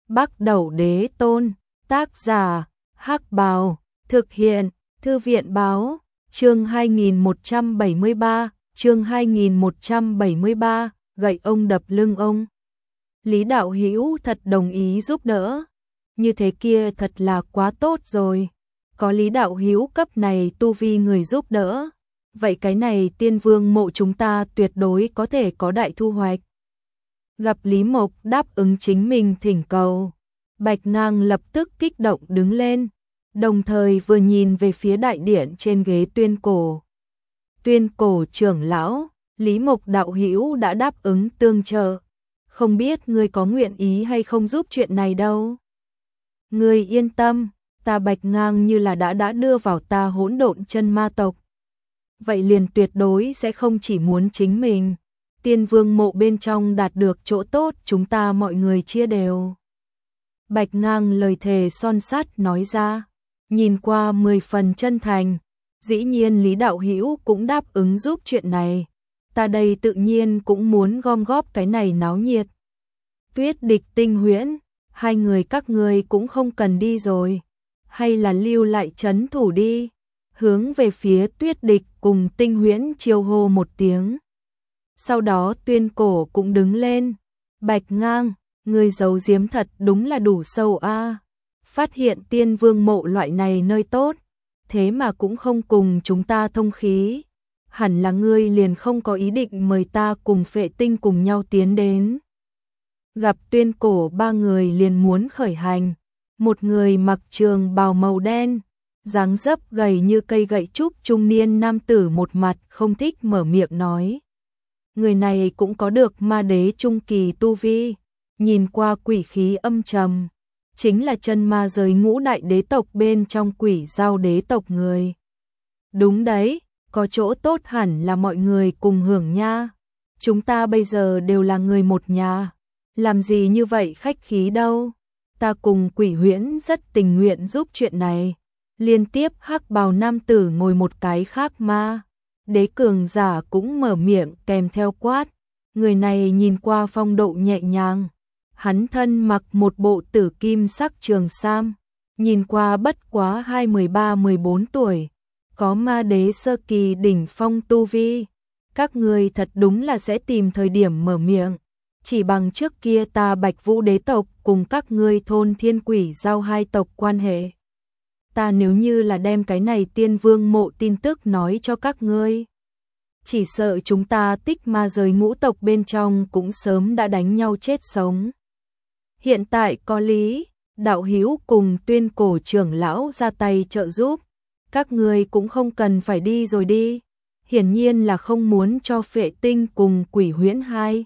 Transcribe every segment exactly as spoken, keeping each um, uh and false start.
Bắc Đẩu Đế Tôn, tác giả, Hắc Bào, thực hiện, Thư viện báo, chương hai nghìn một trăm bảy mươi ba, chương hai nghìn một trăm bảy mươi ba, gậy ông đập lưng ông. Lý Đạo Hữu thật đồng ý giúp đỡ, như thế kia thật là quá tốt rồi. Có Lý Đạo Hữu cấp này tu vi người giúp đỡ, vậy cái này Tiên Vương mộ chúng ta tuyệt đối có thể có đại thu hoạch. Gặp Lý Mộc đáp ứng chính mình thỉnh cầu, Bạch Ngang lập tức kích động đứng lên, đồng thời vừa nhìn về phía đại điện trên ghế Tuyên Cổ. Tuyên Cổ trưởng lão, Lý Mộc đạo hữu đã đáp ứng tương trợ, không biết ngươi có nguyện ý hay không giúp chuyện này đâu. Ngươi yên tâm, ta Bạch Ngang như là đã đã đưa vào ta hỗn độn chân ma tộc. Vậy liền tuyệt đối sẽ không chỉ muốn chính mình, Tiên Vương mộ bên trong đạt được chỗ tốt chúng ta mọi người chia đều. Bạch Ngang lời thề son sắt nói ra, nhìn qua mười phần chân thành, dĩ nhiên Lý Đạo Hữu cũng đáp ứng giúp chuyện này, ta đây tự nhiên cũng muốn gom góp cái này náo nhiệt. Tuyết Địch Tinh Huyễn, hai người các ngươi cũng không cần đi rồi, hay là lưu lại trấn thủ đi, hướng về phía Tuyết Địch cùng Tinh Huyễn chiêu hô một tiếng. Sau đó Tuyên Cổ cũng đứng lên, Bạch Ngang, người giấu giếm thật đúng là đủ sâu a. Phát hiện Tiên Vương mộ loại này nơi tốt, thế mà cũng không cùng chúng ta thông khí, hẳn là ngươi liền không có ý định mời ta cùng Phệ Tinh cùng nhau tiến đến. Gặp Tuyên Cổ ba người liền muốn khởi hành, một người mặc trường bào màu đen, dáng dấp gầy như cây gậy trúc trung niên nam tử một mặt không thích mở miệng nói. Người này cũng có được ma đế trung kỳ tu vi, nhìn qua quỷ khí âm trầm, chính là chân ma giới ngũ đại đế tộc bên trong Quỷ Dao đế tộc người. Đúng đấy, có chỗ tốt hẳn là mọi người cùng hưởng nha. Chúng ta bây giờ đều là người một nhà, làm gì như vậy khách khí đâu. Ta cùng Quỷ Huyễn rất tình nguyện giúp chuyện này. Liên tiếp hắc bào nam tử ngồi một cái khác ma. Đế cường giả cũng mở miệng kèm theo quát. Người này nhìn qua phong độ nhẹ nhàng. Hắn thân mặc một bộ tử kim sắc trường sam, nhìn qua bất quá hai mười ba mười bốn tuổi, có ma đế sơ kỳ đỉnh phong tu vi. Các người thật đúng là sẽ tìm thời điểm mở miệng, chỉ bằng trước kia ta Bạch Vũ đế tộc cùng các ngươi thôn Thiên Quỷ Dao hai tộc quan hệ. Ta nếu như là đem cái này Tiên Vương mộ tin tức nói cho các ngươi, chỉ sợ chúng ta tích ma giới ngũ tộc bên trong cũng sớm đã đánh nhau chết sống. Hiện tại có Lý Đạo Hữu cùng Tuyên Cổ trưởng lão ra tay trợ giúp, các ngươi cũng không cần phải đi rồi đi. Hiển nhiên là không muốn cho Phệ Tinh cùng Quỷ Huyễn hai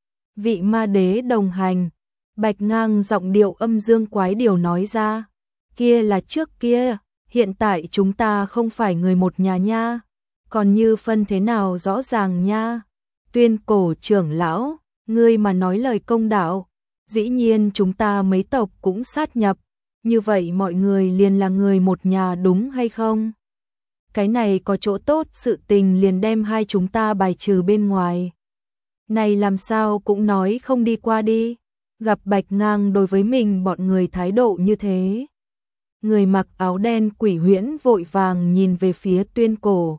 vị ma đế đồng hành. Bạch Ngang giọng điệu âm dương quái điều nói ra, kia là trước kia, hiện tại chúng ta không phải người một nhà nha, còn như phân thế nào rõ ràng nha. Tuyên Cổ trưởng lão, ngươi mà nói lời công đạo, dĩ nhiên chúng ta mấy tộc cũng sát nhập, như vậy mọi người liền là người một nhà đúng hay không? Cái này có chỗ tốt, sự tình liền đem hai chúng ta bài trừ bên ngoài. Này làm sao cũng nói không đi qua đi. Gặp Bạch Ngang đối với mình bọn người thái độ như thế, người mặc áo đen Quỷ Huyễn vội vàng nhìn về phía Tuyên Cổ.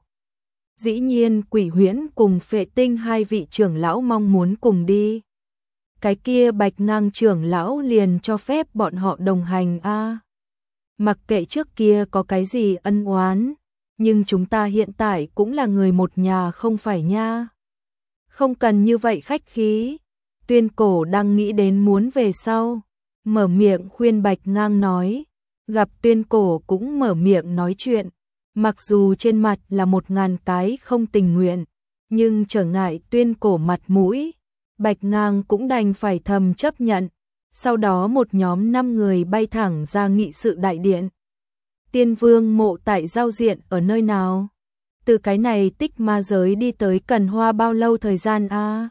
Dĩ nhiên Quỷ Huyễn cùng Phệ Tinh hai vị trưởng lão mong muốn cùng đi. Cái kia Bạch Ngang trưởng lão liền cho phép bọn họ đồng hành a. À, mặc kệ trước kia có cái gì ân oán, nhưng chúng ta hiện tại cũng là người một nhà không phải nha. Không cần như vậy khách khí. Tuyên Cổ đang nghĩ đến muốn về sau, mở miệng khuyên Bạch Ngang nói. Gặp Tuyên Cổ cũng mở miệng nói chuyện, mặc dù trên mặt là một ngàn cái không tình nguyện, nhưng trở ngại Tuyên Cổ mặt mũi, Bạch Ngang cũng đành phải thầm chấp nhận. Sau đó một nhóm năm người bay thẳng ra nghị sự đại điện. Tiên Vương mộ tại giao diện ở nơi nào? Từ cái này tích ma giới đi tới cần hoa bao lâu thời gian a? À?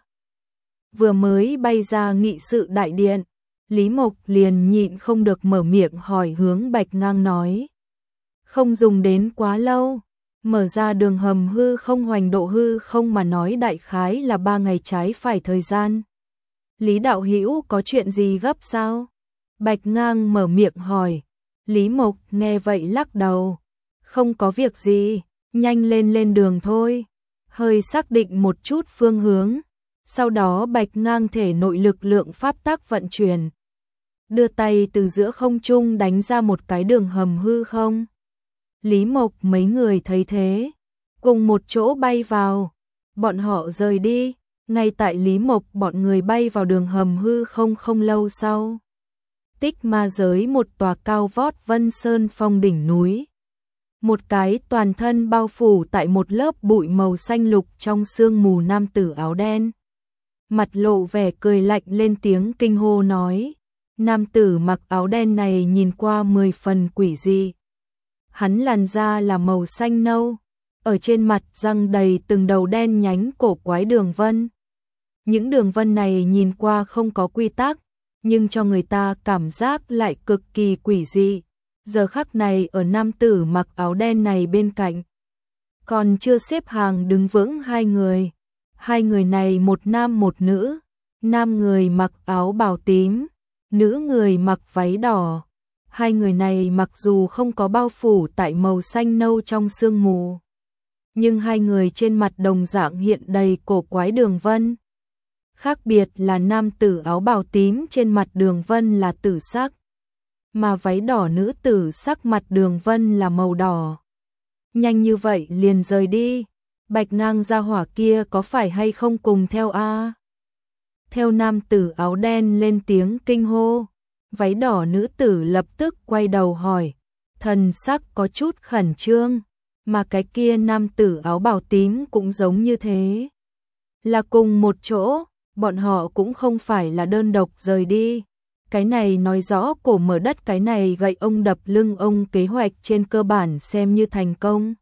Vừa mới bay ra nghị sự đại điện, Lý Mộc liền nhịn không được mở miệng hỏi hướng Bạch Ngang nói. Không dùng đến quá lâu, mở ra đường hầm hư không hoành độ hư không mà nói đại khái là ba ngày trái phải thời gian. Lý Đạo Hữu có chuyện gì gấp sao? Bạch Ngang mở miệng hỏi. Lý Mộc nghe vậy lắc đầu. Không có việc gì, nhanh lên lên đường thôi. Hơi xác định một chút phương hướng. Sau đó Bạch Ngang thể nội lực lượng pháp tắc vận chuyển. Đưa tay từ giữa không trung đánh ra một cái đường hầm hư không. Lý Mộc mấy người thấy thế, cùng một chỗ bay vào. Bọn họ rời đi, ngay tại Lý Mộc bọn người bay vào đường hầm hư không không lâu sau. Tích Ma giới một tòa cao vót Vân Sơn phong đỉnh núi. Một cái toàn thân bao phủ tại một lớp bụi màu xanh lục trong sương mù nam tử áo đen. Mặt lộ vẻ cười lạnh lên tiếng kinh hô nói. Nam tử mặc áo đen này nhìn qua mười phần quỷ dị. Hắn làn da là màu xanh nâu, ở trên mặt răng đầy từng đầu đen nhánh cổ quái đường vân. Những đường vân này nhìn qua không có quy tắc, nhưng cho người ta cảm giác lại cực kỳ quỷ dị. Giờ khắc này ở nam tử mặc áo đen này bên cạnh, còn chưa xếp hàng đứng vững hai người. Hai người này một nam một nữ, nam người mặc áo bào tím, nữ người mặc váy đỏ. Hai người này mặc dù không có bao phủ tại màu xanh nâu trong sương mù, nhưng hai người trên mặt đồng dạng hiện đầy cổ quái đường vân. Khác biệt là nam tử áo bào tím trên mặt đường vân là tử sắc, mà váy đỏ nữ tử sắc mặt đường vân là màu đỏ. Nhanh như vậy liền rời đi, Bạch Ngang gia hỏa kia có phải hay không cùng theo a? Theo nam tử áo đen lên tiếng kinh hô, váy đỏ nữ tử lập tức quay đầu hỏi, thần sắc có chút khẩn trương, mà cái kia nam tử áo bào tím cũng giống như thế. Là cùng một chỗ, bọn họ cũng không phải là đơn độc rời đi. Cái này nói rõ cổ mở đất cái này gậy ông đập lưng ông kế hoạch trên cơ bản xem như thành công.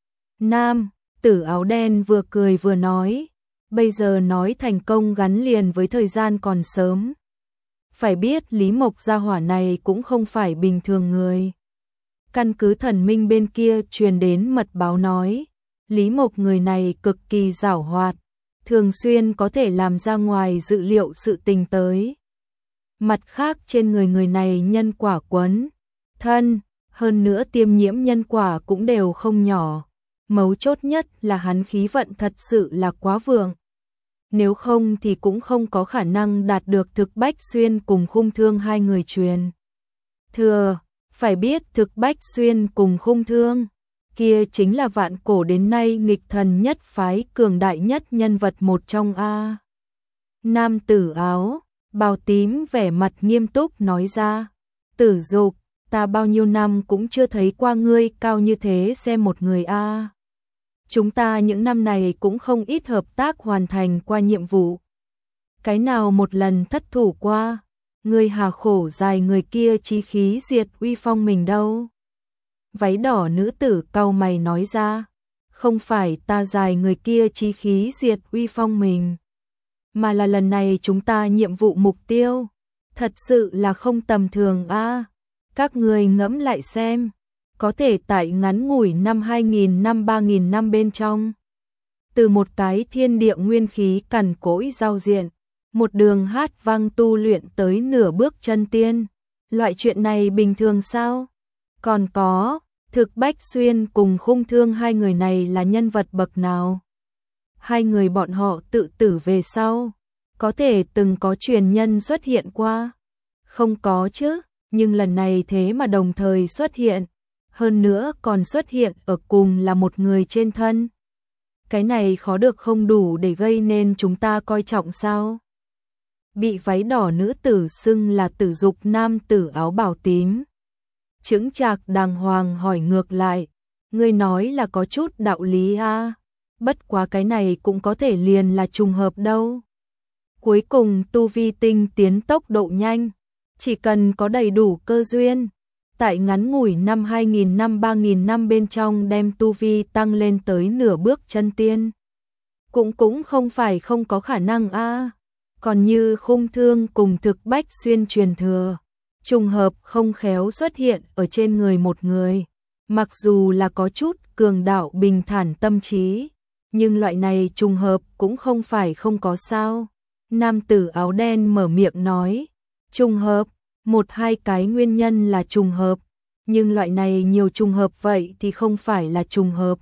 Nam tử áo đen vừa cười vừa nói, bây giờ nói thành công gắn liền với thời gian còn sớm. Phải biết Lý Mộc gia hỏa này cũng không phải bình thường người. Căn cứ thần minh bên kia truyền đến mật báo nói, Lý Mộc người này cực kỳ giảo hoạt, thường xuyên có thể làm ra ngoài dự liệu sự tình tới. Mặt khác trên người người này nhân quả quấn thân, hơn nữa tiêm nhiễm nhân quả cũng đều không nhỏ. Mấu chốt nhất là hắn khí vận thật sự là quá vượng. Nếu không thì cũng không có khả năng đạt được thực bách xuyên cùng khung thương hai người truyền thừa. Phải biết thực bách xuyên cùng khung thương, kia chính là vạn cổ đến nay nghịch thần nhất phái cường đại nhất nhân vật một trong a. Nam tử áo bào tím vẻ mặt nghiêm túc nói ra, Tử Dục, ta bao nhiêu năm cũng chưa thấy qua ngươi cao như thế xem một người a. Chúng ta những năm này cũng không ít hợp tác hoàn thành qua nhiệm vụ. Cái nào một lần thất thủ qua, ngươi hà khổ dài người kia chí khí diệt uy phong mình đâu. Váy đỏ nữ tử cau mày nói ra, không phải ta dài người kia chí khí diệt uy phong mình, mà là lần này chúng ta nhiệm vụ mục tiêu, thật sự là không tầm thường a. Các người ngẫm lại xem, có thể tại ngắn ngủi năm hai nghìn năm ba nghìn năm bên trong, từ một cái thiên địa nguyên khí cằn cỗi giao diện, một đường hát vang tu luyện tới nửa bước chân tiên, loại chuyện này bình thường sao? Còn có, thực bách xuyên cùng khung thương hai người này là nhân vật bậc nào? Hai người bọn họ tự tử về sau, có thể từng có truyền nhân xuất hiện qua? Không có chứ, nhưng lần này thế mà đồng thời xuất hiện, hơn nữa còn xuất hiện ở cùng là một người trên thân. Cái này khó được không đủ để gây nên chúng ta coi trọng sao? Bị váy đỏ nữ tử xưng là Tử Dục nam tử áo bào tím, chững chạc đàng hoàng hỏi ngược lại, ngươi nói là có chút đạo lý a, bất quá cái này cũng có thể liền là trùng hợp đâu. Cuối cùng tu vi tinh tiến tốc độ nhanh, chỉ cần có đầy đủ cơ duyên, tại ngắn ngủi năm hai nghìn năm ba nghìn năm bên trong đem tu vi tăng lên tới nửa bước chân tiên. Cũng cũng không phải không có khả năng a. Còn như khung thương cùng thực bách xuyên truyền thừa, trùng hợp không khéo xuất hiện ở trên người một người, mặc dù là có chút cường đạo bình thản tâm trí, nhưng loại này trùng hợp cũng không phải không có sao. Nam tử áo đen mở miệng nói, trùng hợp, một hai cái nguyên nhân là trùng hợp, nhưng loại này nhiều trùng hợp vậy thì không phải là trùng hợp.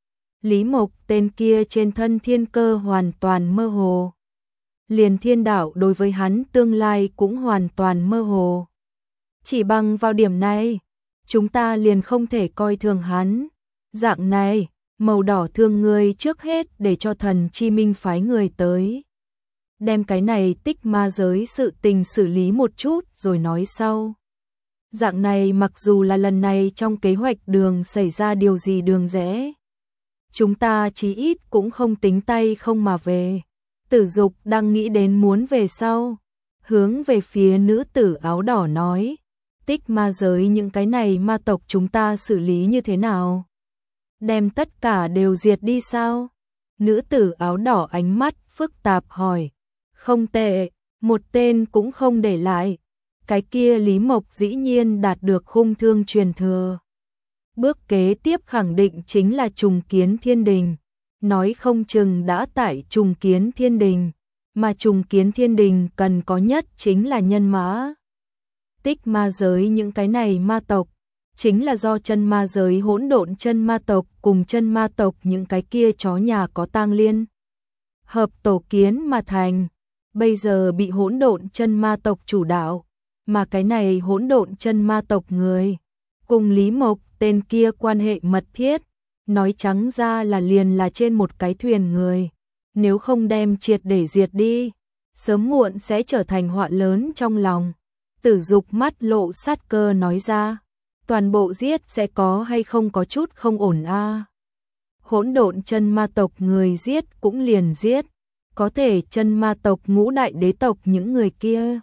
Lý Mộc tên kia trên thân thiên cơ hoàn toàn mơ hồ. Liền thiên đạo đối với hắn tương lai cũng hoàn toàn mơ hồ. Chỉ bằng vào điểm này, chúng ta liền không thể coi thường hắn. Dạng này, màu đỏ thương người trước hết để cho thần chi minh phái người tới. Đem cái này tích ma giới sự tình xử lý một chút rồi nói sau. Dạng này mặc dù là lần này trong kế hoạch đường xảy ra điều gì đường rẽ, chúng ta chí ít cũng không tính tay không mà về. Tử Dục đang nghĩ đến muốn về sau, hướng về phía nữ tử áo đỏ nói, tích ma giới những cái này ma tộc chúng ta xử lý như thế nào? Đem tất cả đều diệt đi sao? Nữ tử áo đỏ ánh mắt phức tạp hỏi. Không tệ, một tên cũng không để lại. Cái kia Lý Mộc dĩ nhiên đạt được khung thương truyền thừa. Bước kế tiếp khẳng định chính là trùng kiến thiên đình. Nói không chừng đã tại trùng kiến thiên đình, mà trùng kiến thiên đình cần có nhất chính là nhân mã. Tích ma giới những cái này ma tộc, chính là do chân ma giới hỗn độn chân ma tộc cùng chân ma tộc những cái kia chó nhà có tang liên hợp tổ kiến mà thành, bây giờ bị hỗn độn chân ma tộc chủ đạo, mà cái này hỗn độn chân ma tộc người cùng Lý Mộc tên kia quan hệ mật thiết, nói trắng ra là liền là trên một cái thuyền người, nếu không đem triệt để diệt đi, sớm muộn sẽ trở thành họa lớn trong lòng. Tử Dục mắt lộ sát cơ nói ra, toàn bộ giết sẽ có hay không có chút không ổn a. À. Hỗn độn chân ma tộc người giết cũng liền giết, có thể chân ma tộc ngũ đại đế tộc những người kia.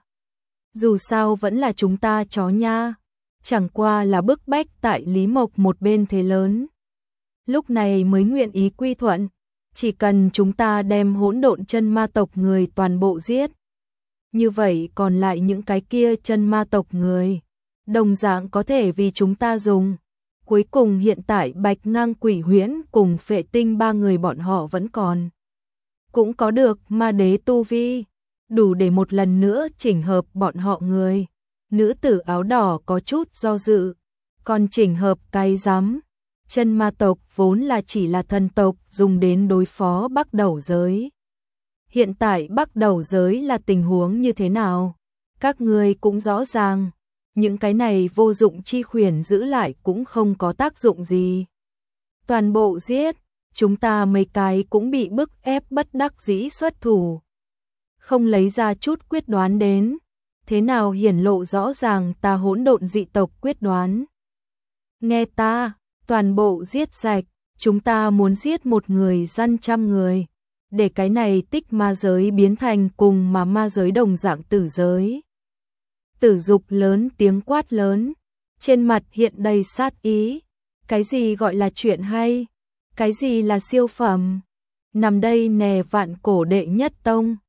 Dù sao vẫn là chúng ta chó nha, chẳng qua là bức bách tại Lý Mộc một bên thế lớn. Lúc này mới nguyện ý quy thuận, chỉ cần chúng ta đem hỗn độn chân ma tộc người toàn bộ giết. Như vậy còn lại những cái kia chân ma tộc người, đồng dạng có thể vì chúng ta dùng. Cuối cùng hiện tại Bạch Ngang Quỷ Huyễn cùng Phệ Tinh ba người bọn họ vẫn còn. Cũng có được ma đế tu vi, đủ để một lần nữa chỉnh hợp bọn họ người. Nữ tử áo đỏ có chút do dự, còn chỉnh hợp cái rắm. Chân ma tộc vốn là chỉ là thần tộc dùng đến đối phó Bắc Đầu giới. Hiện tại Bắc Đầu giới là tình huống như thế nào? Các người cũng rõ ràng, những cái này vô dụng chi khuyển giữ lại cũng không có tác dụng gì. Toàn bộ giết, chúng ta mấy cái cũng bị bức ép bất đắc dĩ xuất thủ. Không lấy ra chút quyết đoán đến, thế nào hiển lộ rõ ràng ta hỗn độn dị tộc quyết đoán. Nghe ta, toàn bộ giết sạch, chúng ta muốn giết một người dân trăm người, để cái này tích ma giới biến thành cùng mà ma giới đồng dạng tử giới. Tử Dục lớn tiếng quát lớn, trên mặt hiện đầy sát ý. Cái gì gọi là chuyện hay? Cái gì là siêu phẩm? Nằm đây nè vạn cổ đệ nhất tông.